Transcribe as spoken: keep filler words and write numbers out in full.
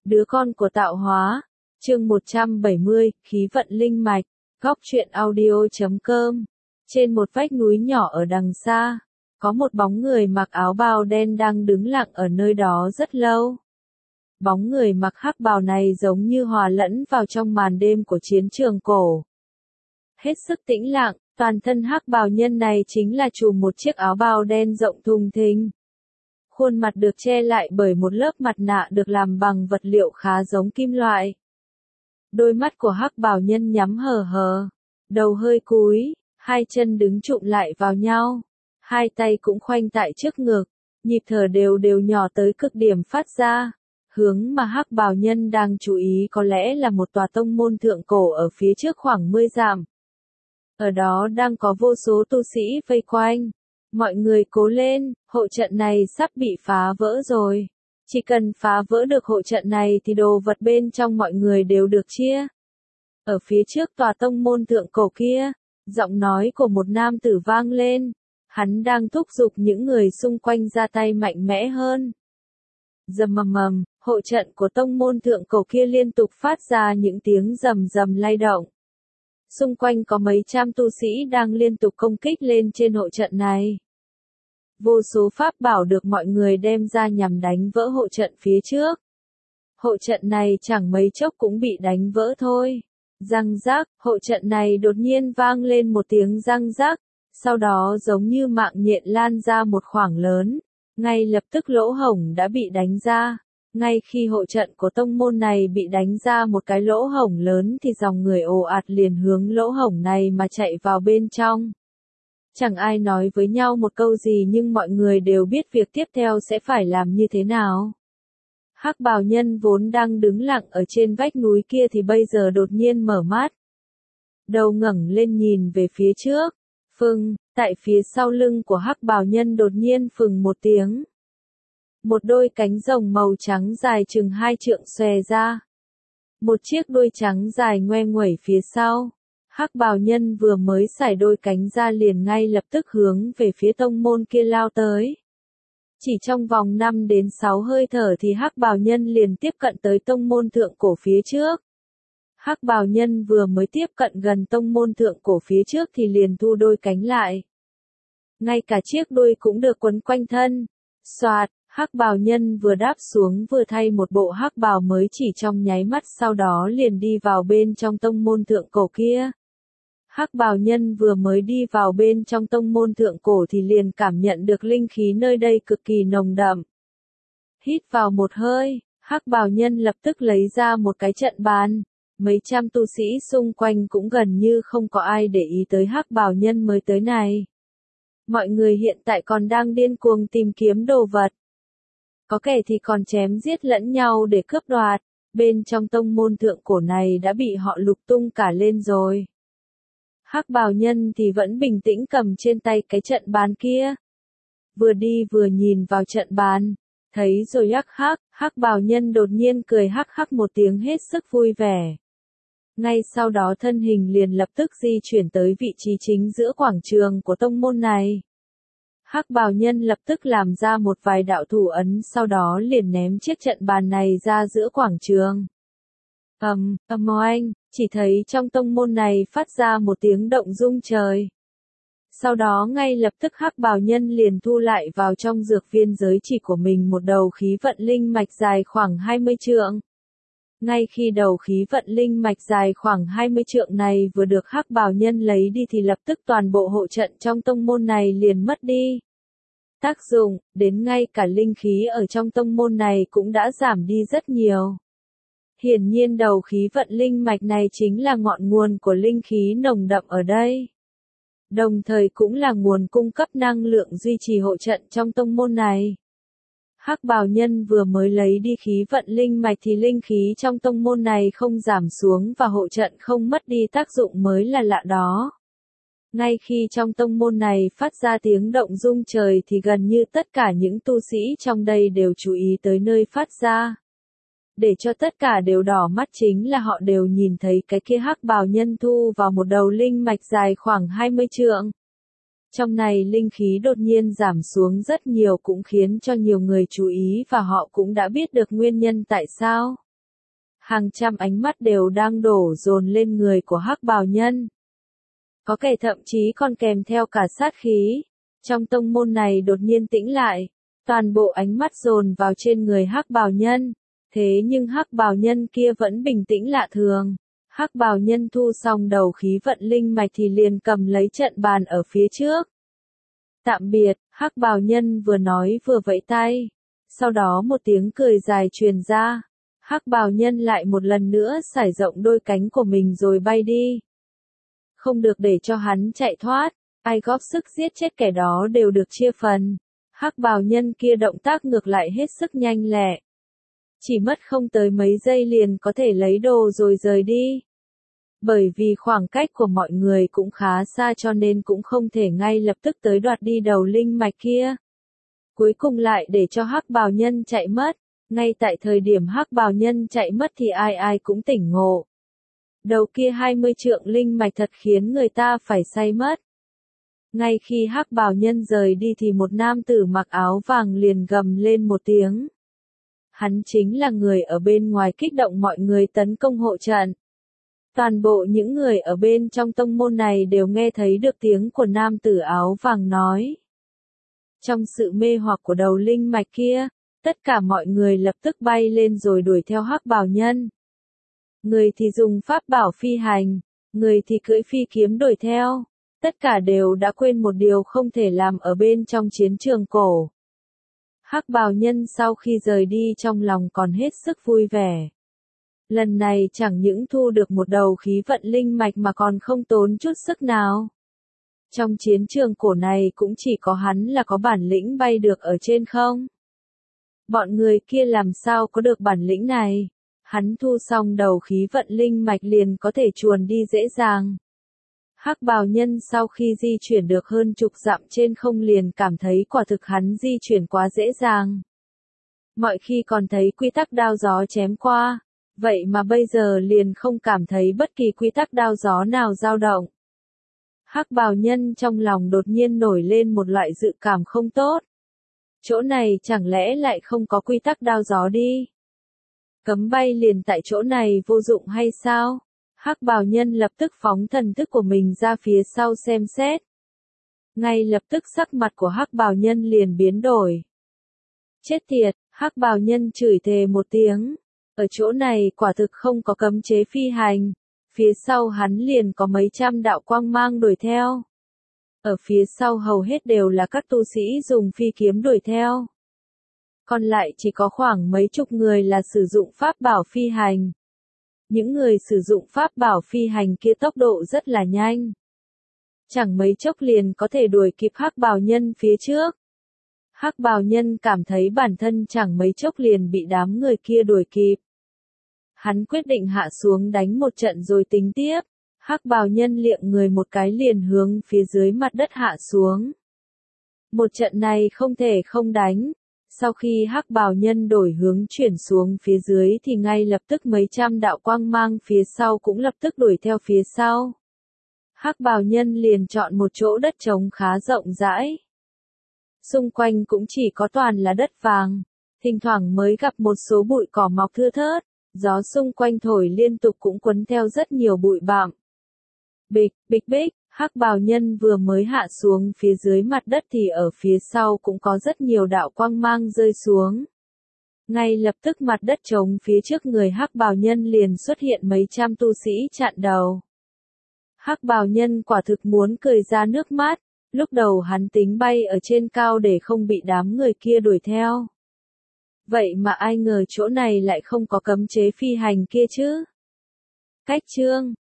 Đứa con của tạo hóa. Chương một trăm bảy mươi, khí vận linh mạch. Góc truyện audio chấm com. Trên một vách núi nhỏ ở đằng xa, có một bóng người mặc áo bào đen đang đứng lặng ở nơi đó rất lâu. Bóng người mặc hắc bào này giống như hòa lẫn vào trong màn đêm của chiến trường cổ. Hết sức tĩnh lặng, toàn thân hắc bào nhân này chính là trùm một chiếc áo bào đen rộng thùng thình. Khuôn mặt được che lại bởi một lớp mặt nạ được làm bằng vật liệu khá giống kim loại. Đôi mắt của hắc bào nhân nhắm hờ hờ, đầu hơi cúi, hai chân đứng trụm lại vào nhau, hai tay cũng khoanh tại trước ngực, nhịp thở đều đều nhỏ tới cực điểm phát ra. Hướng mà hắc bào nhân đang chú ý có lẽ là một tòa tông môn thượng cổ ở phía trước khoảng mười dặm. Ở đó đang có vô số tu sĩ vây quanh. Mọi người cố lên, hộ trận này sắp bị phá vỡ rồi. Chỉ cần phá vỡ được hộ trận này thì đồ vật bên trong mọi người đều được chia. Ở phía trước tòa tông môn thượng cổ kia, giọng nói của một nam tử vang lên. Hắn đang thúc giục những người xung quanh ra tay mạnh mẽ hơn. Rầm mầm mầm, hộ trận của tông môn thượng cổ kia liên tục phát ra những tiếng rầm rầm lay động. Xung quanh có mấy trăm tu sĩ đang liên tục công kích lên trên hộ trận này. Vô số pháp bảo được mọi người đem ra nhằm đánh vỡ hộ trận phía trước. Hộ trận này chẳng mấy chốc cũng bị đánh vỡ thôi. Răng rác, hộ trận này đột nhiên vang lên một tiếng răng rác, sau đó giống như mạng nhện lan ra một khoảng lớn, ngay lập tức lỗ hổng đã bị đánh ra. Ngay khi hộ trận của tông môn này bị đánh ra một cái lỗ hổng lớn thì dòng người ồ ạt liền hướng lỗ hổng này mà chạy vào bên trong. Chẳng ai nói với nhau một câu gì nhưng mọi người đều biết việc tiếp theo sẽ phải làm như thế nào. Hắc bào nhân vốn đang đứng lặng ở trên vách núi kia thì bây giờ đột nhiên mở mắt. Đầu ngẩng lên nhìn về phía trước. Phừng, tại phía sau lưng của hắc bào nhân đột nhiên phừng một tiếng. Một đôi cánh rồng màu trắng dài chừng hai trượng xòe ra. Một chiếc đuôi trắng dài ngoe nguẩy phía sau. Hắc bào nhân vừa mới xải đôi cánh ra liền ngay lập tức hướng về phía tông môn kia lao tới. Chỉ trong vòng năm đến sáu hơi thở thì hắc bào nhân liền tiếp cận tới tông môn thượng cổ phía trước. Hắc bào nhân vừa mới tiếp cận gần tông môn thượng cổ phía trước thì liền thu đôi cánh lại. Ngay cả chiếc đuôi cũng được quấn quanh thân. Xoạt, hắc bào nhân vừa đáp xuống vừa thay một bộ hắc bào mới chỉ trong nháy mắt sau đó liền đi vào bên trong tông môn thượng cổ kia. Hắc bào nhân vừa mới đi vào bên trong tông môn thượng cổ thì liền cảm nhận được linh khí nơi đây cực kỳ nồng đậm. Hít vào một hơi, hắc bào nhân lập tức lấy ra một cái trận bàn. Mấy trăm tu sĩ xung quanh cũng gần như không có ai để ý tới hắc bào nhân mới tới này. Mọi người hiện tại còn đang điên cuồng tìm kiếm đồ vật. Có kẻ thì còn chém giết lẫn nhau để cướp đoạt. Bên trong tông môn thượng cổ này đã bị họ lục tung cả lên rồi. Hắc bào nhân thì vẫn bình tĩnh cầm trên tay cái trận bàn kia. Vừa đi vừa nhìn vào trận bàn. Thấy rồi hắc hắc, hắc bào nhân đột nhiên cười hắc hắc một tiếng hết sức vui vẻ. Ngay sau đó thân hình liền lập tức di chuyển tới vị trí chính giữa quảng trường của tông môn này. Hắc bào nhân lập tức làm ra một vài đạo thủ ấn sau đó liền ném chiếc trận bàn này ra giữa quảng trường. Ầm, ầm oanh, chỉ thấy trong tông môn này phát ra một tiếng động rung trời. Sau đó ngay lập tức hắc bào nhân liền thu lại vào trong dược viên giới chỉ của mình một đầu khí vận linh mạch dài khoảng hai mươi trượng. Ngay khi đầu khí vận linh mạch dài khoảng hai mươi trượng này vừa được hắc bào nhân lấy đi thì lập tức toàn bộ hộ trận trong tông môn này liền mất đi. Tác dụng, đến ngay cả linh khí ở trong tông môn này cũng đã giảm đi rất nhiều. Hiển nhiên đầu khí vận linh mạch này chính là ngọn nguồn của linh khí nồng đậm ở đây. Đồng thời cũng là nguồn cung cấp năng lượng duy trì hộ trận trong tông môn này. Hắc bào nhân vừa mới lấy đi khí vận linh mạch thì linh khí trong tông môn này không giảm xuống và hộ trận không mất đi tác dụng mới là lạ đó. Ngay khi trong tông môn này phát ra tiếng động rung trời thì gần như tất cả những tu sĩ trong đây đều chú ý tới nơi phát ra. Để cho tất cả đều đỏ mắt chính là họ đều nhìn thấy cái kia hắc bào nhân thu vào một đầu linh mạch dài khoảng hai mươi trượng. Trong này linh khí đột nhiên giảm xuống rất nhiều cũng khiến cho nhiều người chú ý và họ cũng đã biết được nguyên nhân tại sao. Hàng trăm ánh mắt đều đang đổ dồn lên người của hắc bào nhân. Có kẻ thậm chí còn kèm theo cả sát khí. Trong tông môn này đột nhiên tĩnh lại, toàn bộ ánh mắt dồn vào trên người hắc bào nhân. Thế nhưng hắc bào nhân kia vẫn bình tĩnh lạ thường. Hắc bào nhân thu xong đầu khí vận linh mạch thì liền cầm lấy trận bàn ở phía trước. Tạm biệt, hắc bào nhân vừa nói vừa vẫy tay. Sau đó một tiếng cười dài truyền ra. Hắc bào nhân lại một lần nữa sải rộng đôi cánh của mình rồi bay đi. Không được để cho hắn chạy thoát, ai góp sức giết chết kẻ đó đều được chia phần. Hắc bào nhân kia động tác ngược lại hết sức nhanh lẹ. Chỉ mất không tới mấy giây liền có thể lấy đồ rồi rời đi. Bởi vì khoảng cách của mọi người cũng khá xa cho nên cũng không thể ngay lập tức tới đoạt đi đầu linh mạch kia. Cuối cùng lại để cho hắc bào nhân chạy mất. Ngay tại thời điểm hắc bào nhân chạy mất thì ai ai cũng tỉnh ngộ. Đầu kia hai mươi trượng linh mạch thật khiến người ta phải say mất. Ngay khi hắc bào nhân rời đi thì một nam tử mặc áo vàng liền gầm lên một tiếng. Hắn chính là người ở bên ngoài kích động mọi người tấn công hộ trận. Toàn bộ những người ở bên trong tông môn này đều nghe thấy được tiếng của nam tử áo vàng nói. Trong sự mê hoặc của đầu linh mạch kia, tất cả mọi người lập tức bay lên rồi đuổi theo hắc bào nhân. Người thì dùng pháp bảo phi hành, người thì cưỡi phi kiếm đuổi theo. Tất cả đều đã quên một điều không thể làm ở bên trong chiến trường cổ. Hắc bào nhân sau khi rời đi trong lòng còn hết sức vui vẻ. Lần này chẳng những thu được một đầu khí vận linh mạch mà còn không tốn chút sức nào. Trong chiến trường cổ này cũng chỉ có hắn là có bản lĩnh bay được ở trên không. Bọn người kia làm sao có được bản lĩnh này? Hắn thu xong đầu khí vận linh mạch liền có thể chuồn đi dễ dàng. Hắc bào nhân sau khi di chuyển được hơn chục dặm trên không liền cảm thấy quả thực hắn di chuyển quá dễ dàng. Mọi khi còn thấy quy tắc đao gió chém qua, vậy mà bây giờ liền không cảm thấy bất kỳ quy tắc đao gió nào dao động. Hắc bào nhân trong lòng đột nhiên nổi lên một loại dự cảm không tốt. Chỗ này chẳng lẽ lại không có quy tắc đao gió đi? Cấm bay liền tại chỗ này vô dụng hay sao? Hắc bào nhân lập tức phóng thần thức của mình ra phía sau xem xét. Ngay lập tức sắc mặt của hắc bào nhân liền biến đổi. Chết tiệt, hắc bào nhân chửi thề một tiếng. Ở chỗ này quả thực không có cấm chế phi hành. Phía sau hắn liền có mấy trăm đạo quang mang đuổi theo. Ở phía sau hầu hết đều là các tu sĩ dùng phi kiếm đuổi theo. Còn lại chỉ có khoảng mấy chục người là sử dụng pháp bảo phi hành. Những người sử dụng pháp bảo phi hành kia tốc độ rất là nhanh. Chẳng mấy chốc liền có thể đuổi kịp hắc bào nhân phía trước. Hắc bào nhân cảm thấy bản thân chẳng mấy chốc liền bị đám người kia đuổi kịp. Hắn quyết định hạ xuống đánh một trận rồi tính tiếp. Hắc bào nhân liệng người một cái liền hướng phía dưới mặt đất hạ xuống. Một trận này không thể không đánh. Sau khi hắc bào nhân đổi hướng chuyển xuống phía dưới thì ngay lập tức mấy trăm đạo quang mang phía sau cũng lập tức đuổi theo phía sau. Hắc bào nhân liền chọn một chỗ đất trống khá rộng rãi. Xung quanh cũng chỉ có toàn là đất vàng, thỉnh thoảng mới gặp một số bụi cỏ mọc thưa thớt, gió xung quanh thổi liên tục cũng quấn theo rất nhiều bụi bặm. Bịch, bịch bịch, hắc bào nhân vừa mới hạ xuống phía dưới mặt đất thì ở phía sau cũng có rất nhiều đạo quang mang rơi xuống. Ngay lập tức mặt đất trống phía trước người hắc bào nhân liền xuất hiện mấy trăm tu sĩ chặn đầu. Hắc bào nhân quả thực muốn cười ra nước mắt, lúc đầu hắn tính bay ở trên cao để không bị đám người kia đuổi theo. Vậy mà ai ngờ chỗ này lại không có cấm chế phi hành kia chứ. Cách chương